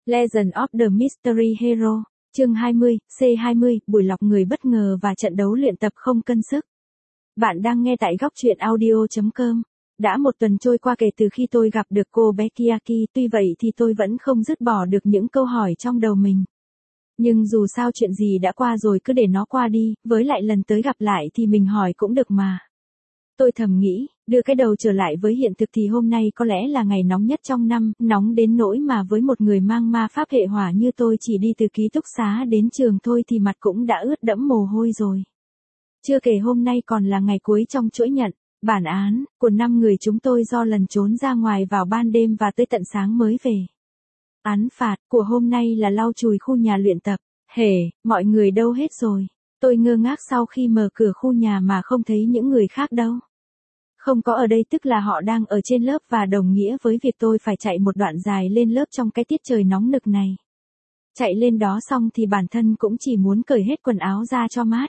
Legend of the Mystery Hero, chương 20, C20, buổi lọc người bất ngờ và trận đấu luyện tập không cân sức. Bạn đang nghe tại góc truyện audio.com. Đã một tuần trôi qua kể từ khi tôi gặp được cô bé Kiyaki, tuy vậy thì tôi vẫn không dứt bỏ được những câu hỏi trong đầu mình. Nhưng dù sao chuyện gì đã qua rồi cứ để nó qua đi, với lại lần tới gặp lại thì mình hỏi cũng được mà. Tôi thầm nghĩ, đưa cái đầu trở lại với hiện thực thì hôm nay có lẽ là ngày nóng nhất trong năm, nóng đến nỗi mà với một người mang ma pháp hệ hỏa như tôi chỉ đi từ ký túc xá đến trường thôi thì mặt cũng đã ướt đẫm mồ hôi rồi. Chưa kể hôm nay còn là ngày cuối trong chuỗi nhận bản án của 5 người chúng tôi do lần trốn ra ngoài vào ban đêm và tới tận sáng mới về. Án phạt của hôm nay là lau chùi khu nhà luyện tập. Hề, mọi người đâu hết rồi? Tôi ngơ ngác sau khi mở cửa khu nhà mà không thấy những người khác đâu. Không có ở đây tức là họ đang ở trên lớp và đồng nghĩa với việc tôi phải chạy một đoạn dài lên lớp trong cái tiết trời nóng nực này. Chạy lên đó xong thì bản thân cũng chỉ muốn cởi hết quần áo ra cho mát.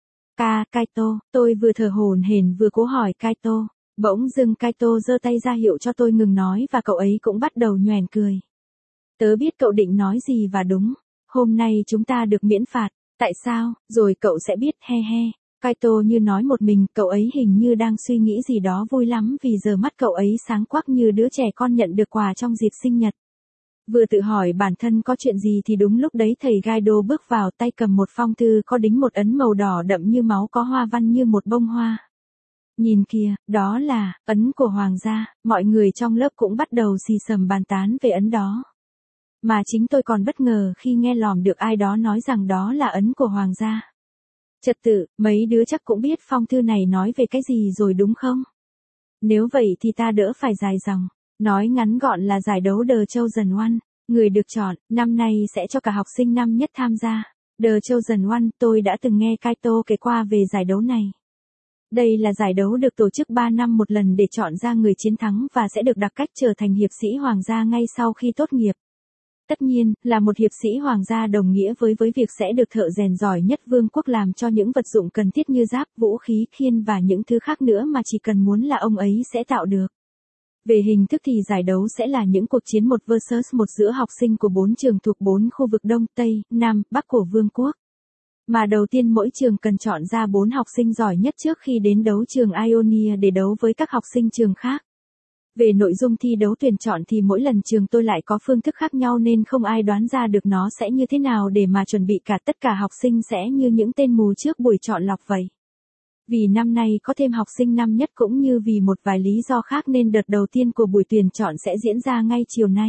Kaito, tôi vừa thở hổn hển vừa cố hỏi Kaito. Bỗng dưng Kaito giơ tay ra hiệu cho tôi ngừng nói và cậu ấy cũng bắt đầu nhoẻn cười. Tớ biết cậu định nói gì và đúng. Hôm nay chúng ta được miễn phạt. Tại sao? Rồi cậu sẽ biết, he he. Kaito như nói một mình, cậu ấy hình như đang suy nghĩ gì đó vui lắm vì giờ mắt cậu ấy sáng quắc như đứa trẻ con nhận được quà trong dịp sinh nhật. Vừa tự hỏi bản thân có chuyện gì thì đúng lúc đấy thầy Gaido bước vào, tay cầm một phong thư có đính một ấn màu đỏ đậm như máu, có hoa văn như một bông hoa. Nhìn kìa, đó là ấn của hoàng gia. Mọi người trong lớp cũng bắt đầu xì xầm bàn tán về ấn đó. Mà chính tôi còn bất ngờ khi nghe lỏm được ai đó nói rằng đó là ấn của hoàng gia. Trật tự, mấy đứa chắc cũng biết phong thư này nói về cái gì rồi đúng không? Nếu vậy thì ta đỡ phải dài dòng. Nói ngắn gọn là giải đấu The Chosen One. Người được chọn, năm nay sẽ cho cả học sinh năm nhất tham gia. The Chosen One, tôi đã từng nghe Kaito kể qua về giải đấu này. Đây là giải đấu được tổ chức 3 năm một lần để chọn ra người chiến thắng và sẽ được đặc cách trở thành hiệp sĩ hoàng gia ngay sau khi tốt nghiệp. Tất nhiên, là một hiệp sĩ hoàng gia đồng nghĩa với việc sẽ được thợ rèn giỏi nhất vương quốc làm cho những vật dụng cần thiết như giáp, vũ khí, khiên và những thứ khác nữa mà chỉ cần muốn là ông ấy sẽ tạo được. Về hình thức thì giải đấu sẽ là những cuộc chiến 1 vs 1 giữa học sinh của 4 trường thuộc 4 khu vực Đông, Tây, Nam, Bắc của vương quốc. Mà đầu tiên mỗi trường cần chọn ra 4 học sinh giỏi nhất trước khi đến đấu trường Ionia để đấu với các học sinh trường khác. Về nội dung thi đấu tuyển chọn thì mỗi lần trường tôi lại có phương thức khác nhau nên không ai đoán ra được nó sẽ như thế nào để mà chuẩn bị cả tất cả học sinh sẽ như những tên mù trước buổi chọn lọc vậy. Vì năm nay có thêm học sinh năm nhất cũng như vì một vài lý do khác nên đợt đầu tiên của buổi tuyển chọn sẽ diễn ra ngay chiều nay.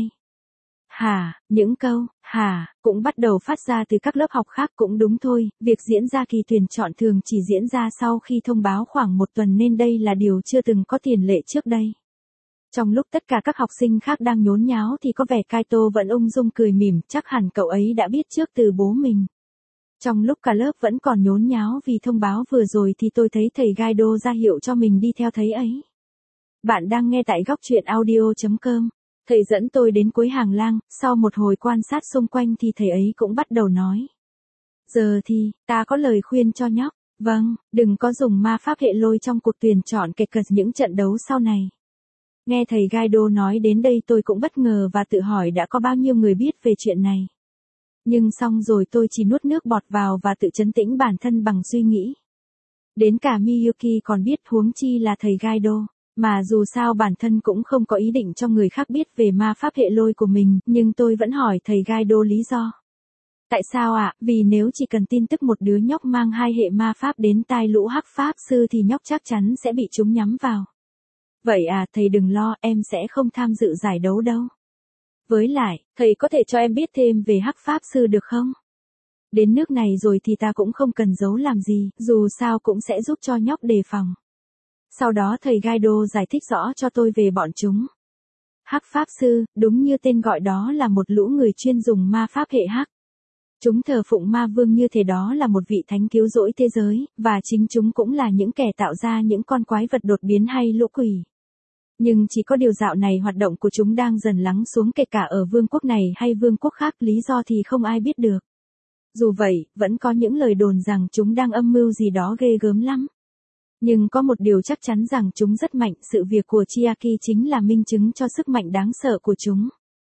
Những câu cũng bắt đầu phát ra từ các lớp học khác cũng đúng thôi, việc diễn ra kỳ tuyển chọn thường chỉ diễn ra sau khi thông báo khoảng một tuần nên đây là điều chưa từng có tiền lệ trước đây. Trong lúc tất cả các học sinh khác đang nhốn nháo thì có vẻ Kaito vẫn ung dung cười mỉm, chắc hẳn cậu ấy đã biết trước từ bố mình. Trong lúc cả lớp vẫn còn nhốn nháo vì thông báo vừa rồi thì tôi thấy thầy Gaido ra hiệu cho mình đi theo thầy ấy. Bạn đang nghe tại góc truyện audio.com. Thầy dẫn tôi đến cuối hàng lang, sau một hồi quan sát xung quanh thì thầy ấy cũng bắt đầu nói. Giờ thì, ta có lời khuyên cho nhóc. Vâng, đừng có dùng ma pháp hệ lôi trong cuộc tuyển chọn kể cả những trận đấu sau này. Nghe thầy Gaido nói đến đây tôi cũng bất ngờ và tự hỏi đã có bao nhiêu người biết về chuyện này. Nhưng xong rồi tôi chỉ nuốt nước bọt vào và tự trấn tĩnh bản thân bằng suy nghĩ. Đến cả Miyuki còn biết, huống chi là thầy Gaido. Mà dù sao bản thân cũng không có ý định cho người khác biết về ma pháp hệ lôi của mình, nhưng tôi vẫn hỏi thầy Gaido lý do. Tại sao ạ? Vì nếu chỉ cần tin tức một đứa nhóc mang 2 hệ ma pháp đến tai lũ hắc pháp sư thì nhóc chắc chắn sẽ bị chúng nhắm vào. Vậy à, thầy đừng lo, em sẽ không tham dự giải đấu đâu. Với lại, thầy có thể cho em biết thêm về hắc pháp sư được không? Đến nước này rồi thì ta cũng không cần giấu làm gì, dù sao cũng sẽ giúp cho nhóc đề phòng. Sau đó thầy Gaido giải thích rõ cho tôi về bọn chúng. Hắc pháp sư, đúng như tên gọi đó là một lũ người chuyên dùng ma pháp hệ hắc. Chúng thờ phụng ma vương như thế, đó là một vị thánh cứu rỗi thế giới, và chính chúng cũng là những kẻ tạo ra những con quái vật đột biến hay lũ quỷ. Nhưng chỉ có điều dạo này hoạt động của chúng đang dần lắng xuống kể cả ở vương quốc này hay vương quốc khác, lý do thì không ai biết được. Dù vậy, vẫn có những lời đồn rằng chúng đang âm mưu gì đó ghê gớm lắm. Nhưng có một điều chắc chắn rằng chúng rất mạnh, sự việc của Chiaki chính là minh chứng cho sức mạnh đáng sợ của chúng.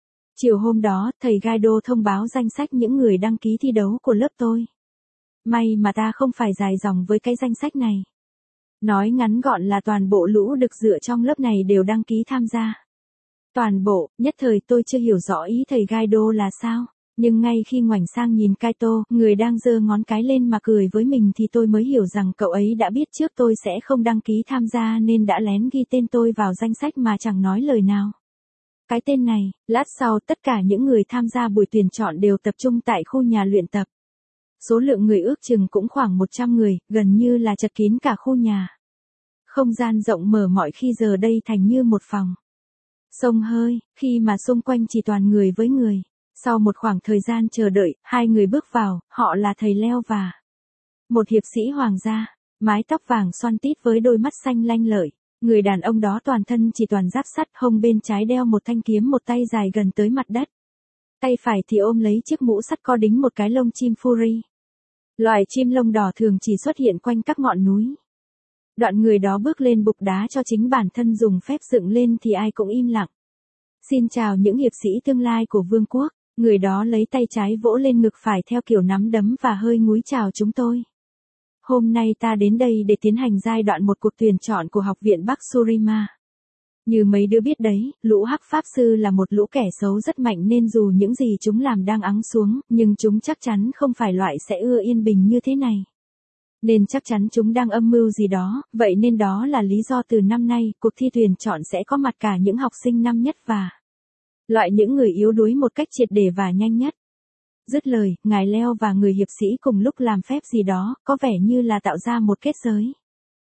Chiều hôm đó, thầy Gaido thông báo danh sách những người đăng ký thi đấu của lớp tôi. May mà ta không phải dài dòng với cái danh sách này. Nói ngắn gọn là toàn bộ lũ được dựa trong lớp này đều đăng ký tham gia. Toàn bộ, nhất thời tôi chưa hiểu rõ ý thầy Gaido là sao. Nhưng ngay khi ngoảnh sang nhìn Kaito, người đang giơ ngón cái lên mà cười với mình thì tôi mới hiểu rằng cậu ấy đã biết trước tôi sẽ không đăng ký tham gia nên đã lén ghi tên tôi vào danh sách mà chẳng nói lời nào. Cái tên này, lát sau tất cả những người tham gia buổi tuyển chọn đều tập trung tại khu nhà luyện tập. Số lượng người ước chừng cũng khoảng 100 người, gần như là chật kín cả khu nhà. Không gian rộng mở mọi khi giờ đây thành như một phòng. Xông hơi, khi mà xung quanh chỉ toàn người với người. Sau một khoảng thời gian chờ đợi, hai người bước vào, họ là thầy Leo và một hiệp sĩ hoàng gia, mái tóc vàng xoăn tít với đôi mắt xanh lanh lợi. Người đàn ông đó toàn thân chỉ toàn giáp sắt, hông bên trái đeo một thanh kiếm một tay dài gần tới mặt đất. Tay phải thì ôm lấy chiếc mũ sắt có đính một cái lông chim fury. Loài chim lông đỏ thường chỉ xuất hiện quanh các ngọn núi. Đoạn người đó bước lên bục đá cho chính bản thân dùng phép dựng lên thì ai cũng im lặng. Xin chào những hiệp sĩ tương lai của vương quốc. Người đó lấy tay trái vỗ lên ngực phải theo kiểu nắm đấm và hơi ngúi chào chúng tôi. Hôm nay ta đến đây để tiến hành giai đoạn một cuộc tuyển chọn của học viện Bắc Surima. Như mấy đứa biết đấy, lũ hắc pháp sư là một lũ kẻ xấu rất mạnh nên dù những gì chúng làm đang ắng xuống, nhưng chúng chắc chắn không phải loại sẽ ưa yên bình như thế này. Nên chắc chắn chúng đang âm mưu gì đó, vậy nên đó là lý do từ năm nay, cuộc thi tuyển chọn sẽ có mặt cả những học sinh năm nhất và loại những người yếu đuối một cách triệt để và nhanh nhất. Dứt lời, ngài Leo và người hiệp sĩ cùng lúc làm phép gì đó, có vẻ như là tạo ra một kết giới.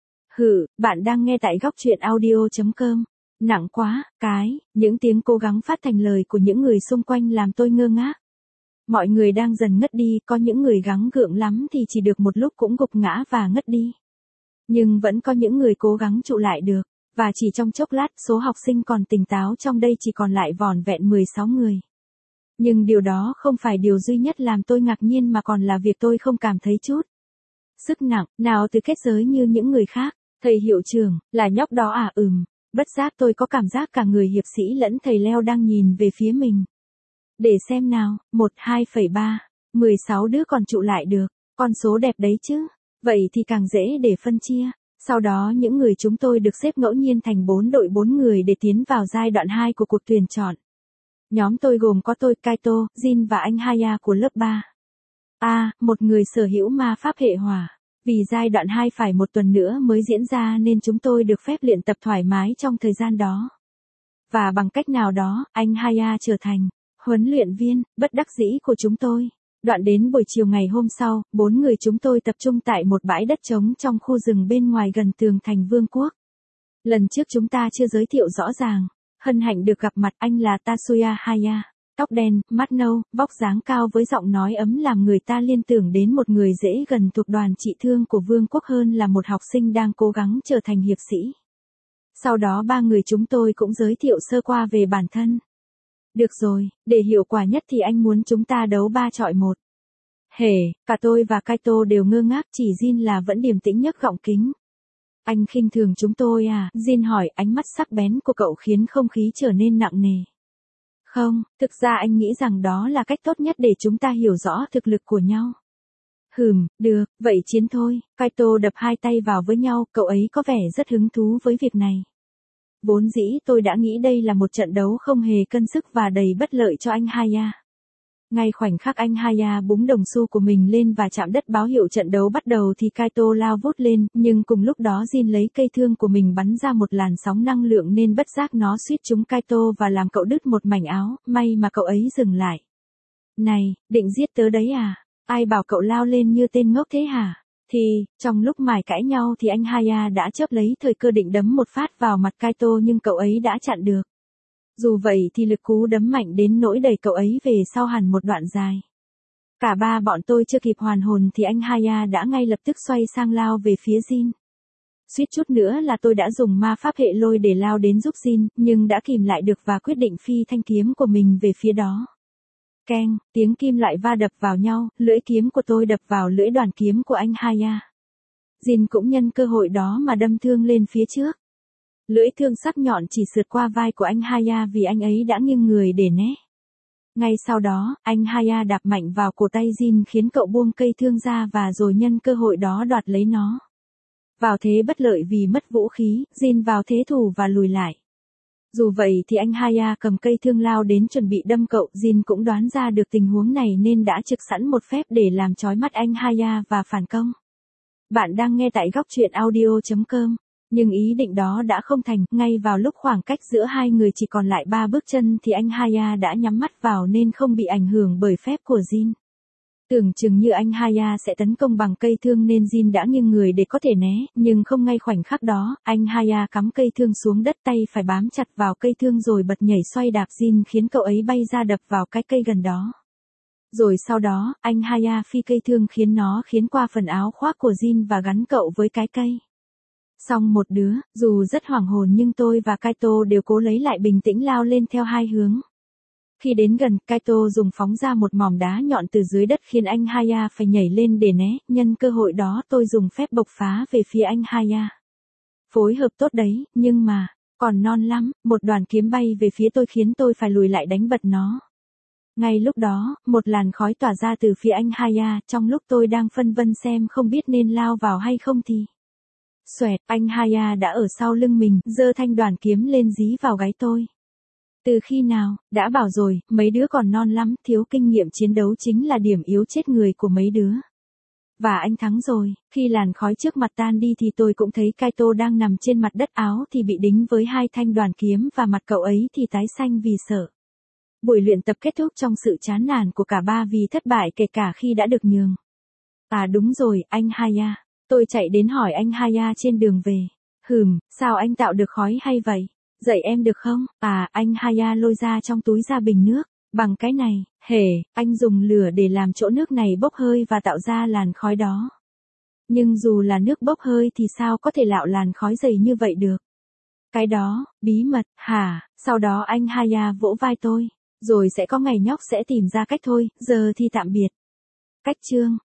Bạn đang nghe tại góc truyện audio.com. Nặng quá, những tiếng cố gắng phát thành lời của những người xung quanh làm tôi ngơ ngác. Mọi người đang dần ngất đi, có những người gắng gượng lắm thì chỉ được một lúc cũng gục ngã và ngất đi. Nhưng vẫn có những người cố gắng trụ lại được, và chỉ trong chốc lát số học sinh còn tỉnh táo trong đây chỉ còn lại vỏn vẹn 16 người. Nhưng điều đó không phải điều duy nhất làm tôi ngạc nhiên mà còn là việc tôi không cảm thấy chút sức nặng nào từ kết giới như những người khác. Thầy hiệu trưởng, là nhóc đó à? Bất giác tôi có cảm giác cả người hiệp sĩ lẫn thầy Leo đang nhìn về phía mình. Để xem nào, 12,3, 16 đứa còn trụ lại được, con số đẹp đấy chứ, vậy thì càng dễ để phân chia. Sau đó những người chúng tôi được xếp ngẫu nhiên thành 4 đội 4 người để tiến vào giai đoạn 2 của cuộc tuyển chọn. Nhóm tôi gồm có tôi, Kaito, Jin và anh Haya của lớp 3. Một người sở hữu ma pháp hệ hỏa. Vì giai đoạn 2 phải một tuần nữa mới diễn ra nên chúng tôi được phép luyện tập thoải mái trong thời gian đó. Và bằng cách nào đó, anh Haya trở thành huấn luyện viên bất đắc dĩ của chúng tôi. Đoạn đến buổi chiều ngày hôm sau, 4 người chúng tôi tập trung tại một bãi đất trống trong khu rừng bên ngoài gần tường thành vương quốc. Lần trước chúng ta chưa giới thiệu rõ ràng. Hân hạnh được gặp mặt, anh là Tatsuya Haya. Tóc đen, mắt nâu, vóc dáng cao với giọng nói ấm làm người ta liên tưởng đến một người dễ gần thuộc đoàn trị thương của vương quốc hơn là một học sinh đang cố gắng trở thành hiệp sĩ. Sau đó 3 người chúng tôi cũng giới thiệu sơ qua về bản thân. Được rồi, để hiệu quả nhất thì anh muốn chúng ta đấu 3 chọi 1. Cả tôi và Kaito đều ngơ ngác, chỉ Jin là vẫn điềm tĩnh nhấc gọng kính. Anh khinh thường chúng tôi à? Jin hỏi, ánh mắt sắc bén của cậu khiến không khí trở nên nặng nề. Không, thực ra anh nghĩ rằng đó là cách tốt nhất để chúng ta hiểu rõ thực lực của nhau. Được, vậy chiến thôi. Kaito đập hai tay vào với nhau, cậu ấy có vẻ rất hứng thú với việc này. Vốn dĩ tôi đã nghĩ đây là một trận đấu không hề cân sức và đầy bất lợi cho anh Haya. Ngay khoảnh khắc anh Haya búng đồng xu của mình lên và chạm đất báo hiệu trận đấu bắt đầu thì Kaito lao vút lên, nhưng cùng lúc đó Jin lấy cây thương của mình bắn ra một làn sóng năng lượng nên bất giác nó suýt trúng Kaito và làm cậu đứt một mảnh áo, may mà cậu ấy dừng lại. Này, định giết tớ đấy à? Ai bảo cậu lao lên như tên ngốc thế hả? Trong lúc mải cãi nhau thì anh Haya đã chớp lấy thời cơ định đấm một phát vào mặt Kaito nhưng cậu ấy đã chặn được. Dù vậy thì lực cú đấm mạnh đến nỗi đẩy cậu ấy về sau hẳn một đoạn dài. Cả ba bọn tôi chưa kịp hoàn hồn thì anh Haya đã ngay lập tức xoay sang lao về phía Jin. Suýt chút nữa là tôi đã dùng ma pháp hệ lôi để lao đến giúp Jin, nhưng đã kìm lại được và quyết định phi thanh kiếm của mình về phía đó. Keng, tiếng kim loại va đập vào nhau, lưỡi kiếm của tôi đập vào lưỡi đoàn kiếm của anh Haya. Jin cũng nhân cơ hội đó mà đâm thương lên phía trước. Lưỡi thương sắc nhọn chỉ sượt qua vai của anh Haya vì anh ấy đã nghiêng người để né. Ngay sau đó, anh Haya đạp mạnh vào cổ tay Jin khiến cậu buông cây thương ra và rồi nhân cơ hội đó đoạt lấy nó. Vào thế bất lợi vì mất vũ khí, Jin vào thế thủ và lùi lại. Dù vậy thì anh Haya cầm cây thương lao đến chuẩn bị đâm cậu, Jin cũng đoán ra được tình huống này nên đã trực sẵn một phép để làm chói mắt anh Haya và phản công. Bạn đang nghe tại góc truyện audio.com. Nhưng ý định đó đã không thành, ngay vào lúc khoảng cách giữa hai người chỉ còn lại 3 bước chân thì anh Haya đã nhắm mắt vào nên không bị ảnh hưởng bởi phép của Jin. Tưởng chừng như anh Haya sẽ tấn công bằng cây thương nên Jin đã nghiêng người để có thể né, nhưng không ngay khoảnh khắc đó, anh Haya cắm cây thương xuống đất, tay phải bám chặt vào cây thương rồi bật nhảy xoay đạp Jin khiến cậu ấy bay ra đập vào cái cây gần đó. Rồi sau đó, anh Haya phi cây thương khiến nó qua phần áo khoác của Jin và gắn cậu với cái cây. Xong một đứa, dù rất hoảng hồn nhưng tôi và Kaito đều cố lấy lại bình tĩnh lao lên theo hai hướng. Khi đến gần, Kaito dùng phóng ra một mỏm đá nhọn từ dưới đất khiến anh Haya phải nhảy lên để né, nhân cơ hội đó tôi dùng phép bộc phá về phía anh Haya. Phối hợp tốt đấy, nhưng mà, còn non lắm, một đoàn kiếm bay về phía tôi khiến tôi phải lùi lại đánh bật nó. Ngay lúc đó, một làn khói tỏa ra từ phía anh Haya, trong lúc tôi đang phân vân xem không biết nên lao vào hay không thì... Xoẹt, anh Haya đã ở sau lưng mình, giơ thanh đoàn kiếm lên dí vào gáy tôi. Từ khi nào, đã bảo rồi, mấy đứa còn non lắm, thiếu kinh nghiệm chiến đấu chính là điểm yếu chết người của mấy đứa. Và anh thắng rồi, khi làn khói trước mặt tan đi thì tôi cũng thấy Kaito đang nằm trên mặt đất, áo thì bị đính với hai thanh đoàn kiếm và mặt cậu ấy thì tái xanh vì sợ. Buổi luyện tập kết thúc trong sự chán nản của cả ba vì thất bại kể cả khi đã được nhường. À đúng rồi, anh Haya. Tôi chạy đến hỏi anh Haya trên đường về. Sao anh tạo được khói hay vậy? Dạy em được không? À, anh Haya lôi ra trong túi ra bình nước. Bằng cái này, anh dùng lửa để làm chỗ nước này bốc hơi và tạo ra làn khói đó. Nhưng dù là nước bốc hơi thì sao có thể tạo làn khói dày như vậy được? Cái đó, bí mật, hả? Sau đó anh Haya vỗ vai tôi. Rồi sẽ có ngày nhóc sẽ tìm ra cách thôi, giờ thì tạm biệt. Cách chương